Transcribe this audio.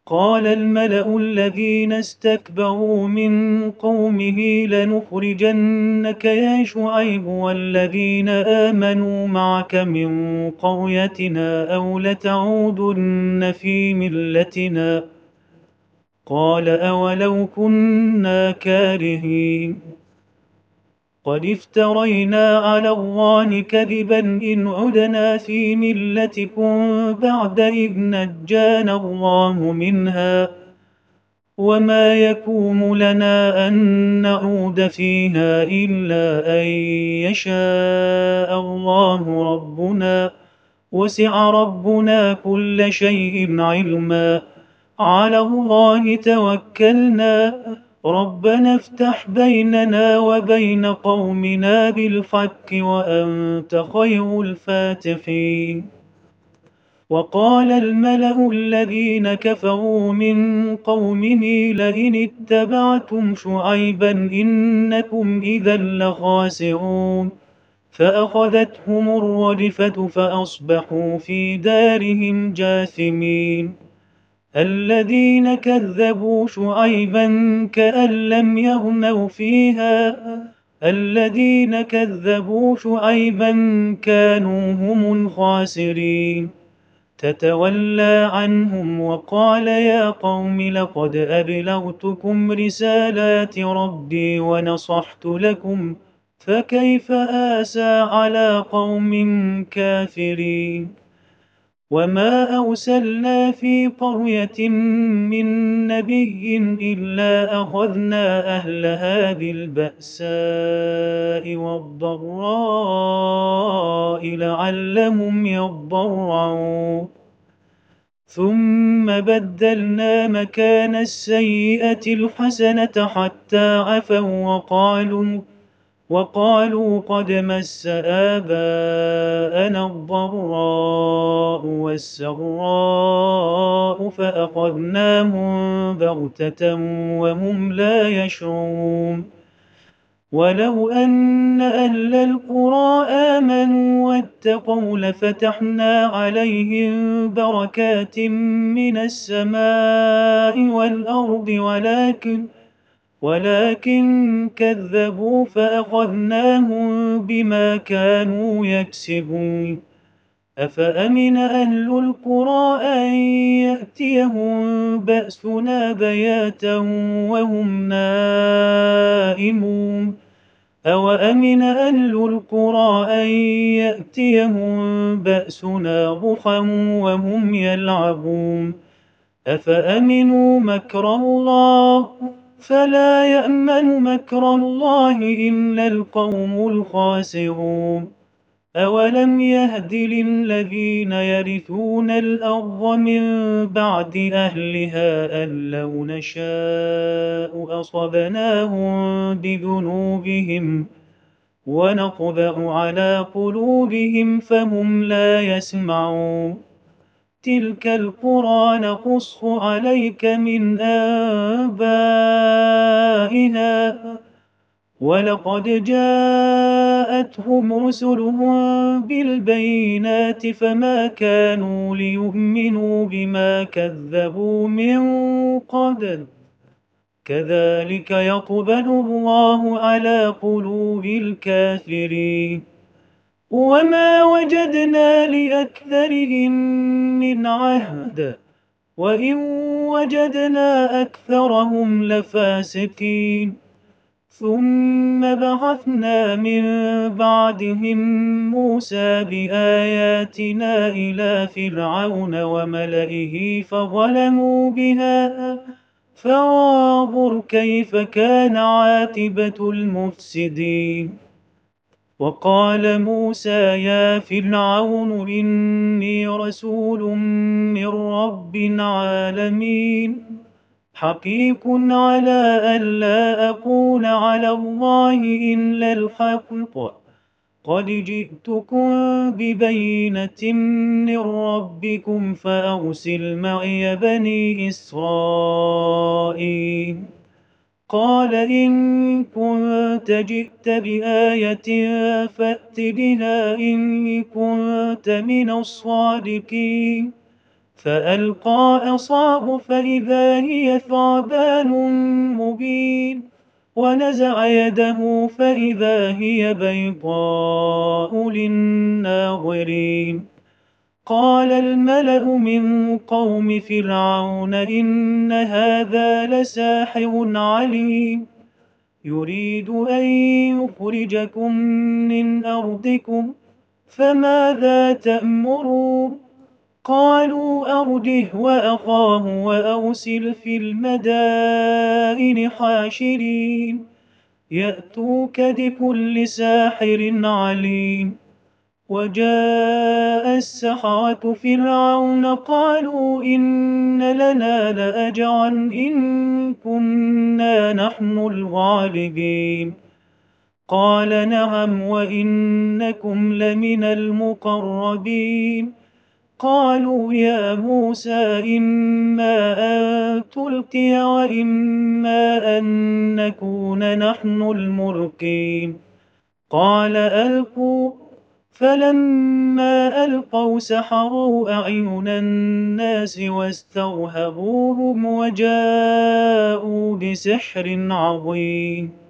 قال الملأ الذين استكبروا من قومه لنخرجنك يا شعيب والذين آمنوا معك من قريتنا أو لتعودن في ملتنا. قال أولو كنا كارهين قد افترينا على الله كذبا إن عدنا في ملتكم بعد إذ نجانا الله منها وما يكون لنا أن نعود فيها إلا أن يشاء الله ربنا وسع ربنا كل شيء علما على الله توكلنا ربنا افتح بيننا وبين قومنا بالحق وأنت خير الفاتحين. وقال الملأ الذين كفروا من قومه لئن اتبعتم شعيبا إنكم إذا لخاسرون فأخذتهم الرجفة فأصبحوا في دارهم جاثمين. الذين كذبوا شعيبا كأن لم يغنوا فيها الذين كذبوا شعيبا كانوا هم الخاسرين. تتولى عنهم وقال يا قوم لقد أبلغتكم رسالات ربي ونصحت لكم فكيف آسى على قوم كافرين. وما أرسلنا في قرية من نبي إلا أخذنا أهلها بالبأساء والضراء لعلهم يضرعون ثم بدلنا مكان السيئة الحسنة حتى عفوا وقالوا قد مس آباءنا الضراء والسراء فأخذناهم بغتة وهم لا يشعرون. ولو أن أهل القرى آمنوا واتقوا لفتحنا عليهم بركات من السماء والأرض ولكن كذبوا فأخذناهم بما كانوا يكسبون. أفأمن أهل القرى أن يأتيهم بأسنا بياتا وهم نائمون أوأمن أهل القرى أن يأتيهم بأسنا ضحى وهم يلعبون أفأمنوا مكر الله فلا يأمن مكر الله إلا القوم الخاسرون. أولم يهد للذين يرثون الأرض من بعد أهلها أن لو نشاء أصبناهم بذنوبهم ونطبع على قلوبهم فهم لا يسمعون. تلك القرى نقص عليك من أنبائها ولقد جاءتهم رسلهم بالبينات فما كانوا ليؤمنوا بما كذبوا من قبل كذلك يطبع الله على قلوب الكافرين. وما وجدنا لأكثرهم من عهد وإن وجدنا أكثرهم لفاسقين. ثم بعثنا من بعدهم موسى بآياتنا إلى فرعون وملئه فظلموا بها فانظر كيف كان عاقبة المفسدين. وقال موسى يا فرعون إني رسول من رب العالمين حقيق على ألا أقول على الله إلا الحق قد جئتكم ببينة من ربكم فأرسل معي بني إسرائيل. قال إن كنت جئت بآية فأت بها إن كنت من الصادقين فألقى عصاه فإذا هي ثعبان مبين، ونزع يده فإذا هي بيضاء للناظرين. قال الملأ من قوم فرعون إن هذا لساحر عليم، يريد أن يخرجكم من أرضكم فماذا تأمرون؟ قالوا أرجه وأخاه وأرسل في المدائن حاشرين يأتوك بكل ساحر عليم. وجاء السحرة فرعون قالوا إن لنا لأجرا إن كنا نحن الغالبين. قال نعم وإنكم لمن المقربين. قالوا يا موسى إما أن تلقي وإما أن نكون نحن الملقين. قال ألقوا، فلما ألقوا سحروا أعين الناس واسترهبوهم وجاءوا بسحر عظيم.